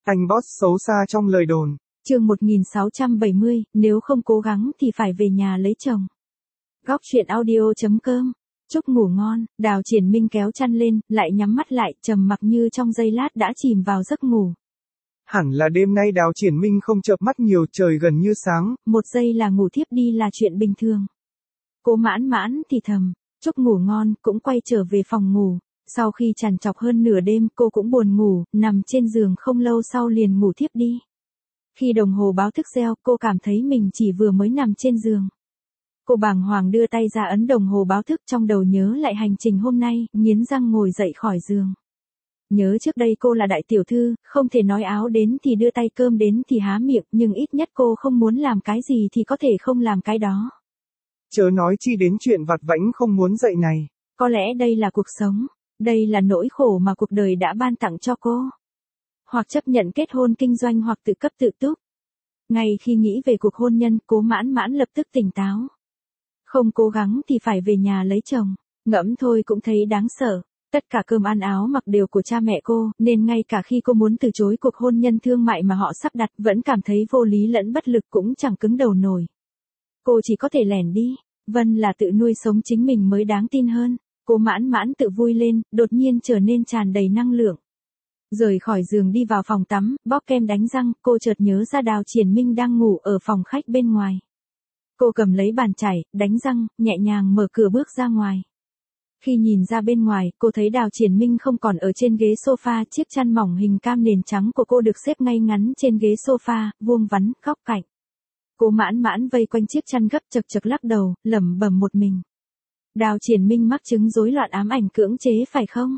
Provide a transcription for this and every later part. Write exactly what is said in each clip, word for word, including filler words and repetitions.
Anh boss xấu xa trong lời đồn. Chương một nghìn sáu trăm bảy mươi, nếu không cố gắng thì phải về nhà lấy chồng. Góc truyện audio chấm com. Chúc ngủ ngon, Đào Triển Minh kéo chăn lên, lại nhắm mắt lại, trầm mặc như trong giây lát đã chìm vào giấc ngủ. Hẳn là đêm nay Đào Triển Minh không chợp mắt nhiều, trời gần như sáng. Một giây là ngủ thiếp đi là chuyện bình thường. Cô mãn mãn thì thầm, chúc ngủ ngon, cũng quay trở về phòng ngủ. Sau khi trằn trọc hơn nửa đêm, cô cũng buồn ngủ, nằm trên giường không lâu sau liền ngủ thiếp đi. Khi đồng hồ báo thức reo, cô cảm thấy mình chỉ vừa mới nằm trên giường. Cô bàng hoàng đưa tay ra ấn đồng hồ báo thức, trong đầu nhớ lại hành trình hôm nay, nghiến răng ngồi dậy khỏi giường. Nhớ trước đây cô là đại tiểu thư, không thể nói áo đến thì đưa tay, cơm đến thì há miệng, nhưng ít nhất cô không muốn làm cái gì thì có thể không làm cái đó. Chớ nói chi đến chuyện vặt vãnh không muốn dậy này. Có lẽ đây là cuộc sống, đây là nỗi khổ mà cuộc đời đã ban tặng cho cô. Hoặc chấp nhận kết hôn kinh doanh hoặc tự cấp tự túc. Ngay khi nghĩ về cuộc hôn nhân, Cố Mãn Mãn lập tức tỉnh táo. Không cố gắng thì phải về nhà lấy chồng, ngẫm thôi cũng thấy đáng sợ. Tất cả cơm ăn áo mặc đều của cha mẹ cô, nên ngay cả khi cô muốn từ chối cuộc hôn nhân thương mại mà họ sắp đặt, vẫn cảm thấy vô lý lẫn bất lực, cũng chẳng cứng đầu nổi. Cô chỉ có thể lẻn đi, Vân là tự nuôi sống chính mình mới đáng tin hơn. Cố Mãn Mãn tự vui lên, đột nhiên trở nên tràn đầy năng lượng. Rời khỏi giường đi vào phòng tắm, bóp kem đánh răng, cô chợt nhớ ra Đào Triển Minh đang ngủ ở phòng khách bên ngoài. Cô cầm lấy bàn chải, đánh răng, nhẹ nhàng mở cửa bước ra ngoài. Khi nhìn ra bên ngoài, cô thấy Đào Triển Minh không còn ở trên ghế sofa, chiếc chăn mỏng hình cam nền trắng của cô được xếp ngay ngắn trên ghế sofa, vuông vắn, góc cạnh. Cô Mãn Mãn vây quanh chiếc chăn gấp chật chật lắc đầu, lẩm bẩm một mình. Đào Triển Minh mắc chứng rối loạn ám ảnh cưỡng chế phải không?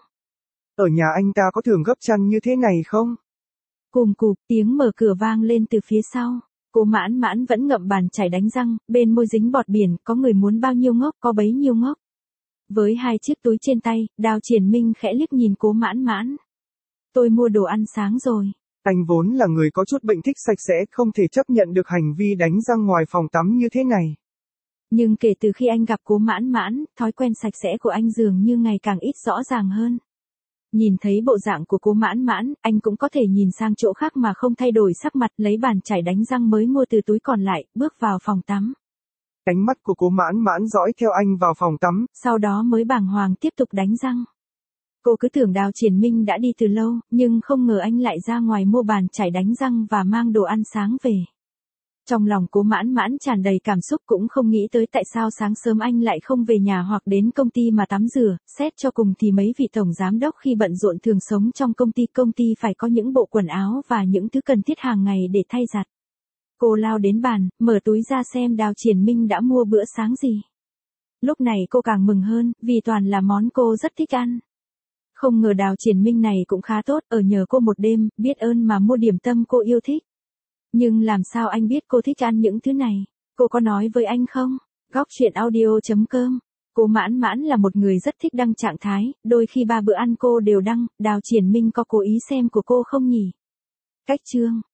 Ở nhà anh ta có thường gấp chăn như thế này không? Cùm cụp, tiếng mở cửa vang lên từ phía sau. Cô Mãn Mãn vẫn ngậm bàn chải đánh răng, bên môi dính bọt biển, có người muốn bao nhiêu ngốc có bấy nhiêu ngốc. Với hai chiếc túi trên tay, Đào Triển Minh khẽ liếc nhìn Cố Mãn Mãn. Tôi mua đồ ăn sáng rồi. Anh vốn là người có chút bệnh thích sạch sẽ, không thể chấp nhận được hành vi đánh răng ngoài phòng tắm như thế này. Nhưng kể từ khi anh gặp Cố Mãn Mãn, thói quen sạch sẽ của anh dường như ngày càng ít rõ ràng hơn. Nhìn thấy bộ dạng của Cố Mãn Mãn, anh cũng có thể nhìn sang chỗ khác mà không thay đổi sắc mặt, lấy bàn chải đánh răng mới mua từ túi còn lại, bước vào phòng tắm. Ánh mắt của Cố Mãn Mãn dõi theo anh vào phòng tắm, sau đó mới bàng hoàng tiếp tục đánh răng. Cô cứ tưởng Đào Triển Minh đã đi từ lâu, nhưng không ngờ anh lại ra ngoài mua bàn chải đánh răng và mang đồ ăn sáng về. Trong lòng Cố Mãn Mãn tràn đầy cảm xúc, cũng không nghĩ tới tại sao sáng sớm anh lại không về nhà hoặc đến công ty mà tắm rửa, xét cho cùng thì mấy vị tổng giám đốc khi bận rộn thường sống trong công ty, công ty phải có những bộ quần áo và những thứ cần thiết hàng ngày để thay giặt. Cô lao đến bàn, mở túi ra xem Đào Triển Minh đã mua bữa sáng gì. Lúc này cô càng mừng hơn, vì toàn là món cô rất thích ăn. Không ngờ Đào Triển Minh này cũng khá tốt, ở nhờ cô một đêm, biết ơn mà mua điểm tâm cô yêu thích. Nhưng làm sao anh biết cô thích ăn những thứ này? Cô có nói với anh không? Góc truyện audio chấm com. Cố Mãn Mãn là một người rất thích đăng trạng thái, đôi khi ba bữa ăn cô đều đăng. Đào Triển Minh có cố ý xem của cô không nhỉ? Cách chương